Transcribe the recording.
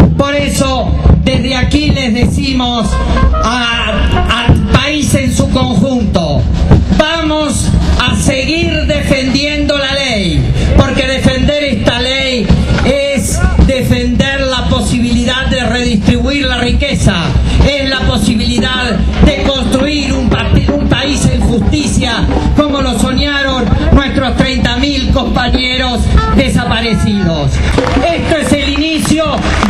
Por eso, desde aquí les decimos al país en su conjunto, vamos a seguir defendiendo la ley, porque defender esta ley es defender la posibilidad de redistribuir la riqueza, es la posibilidad de construir un país en justicia, como lo soñaron nuestros 30.000 compañeros desaparecidos. Esto es el inicio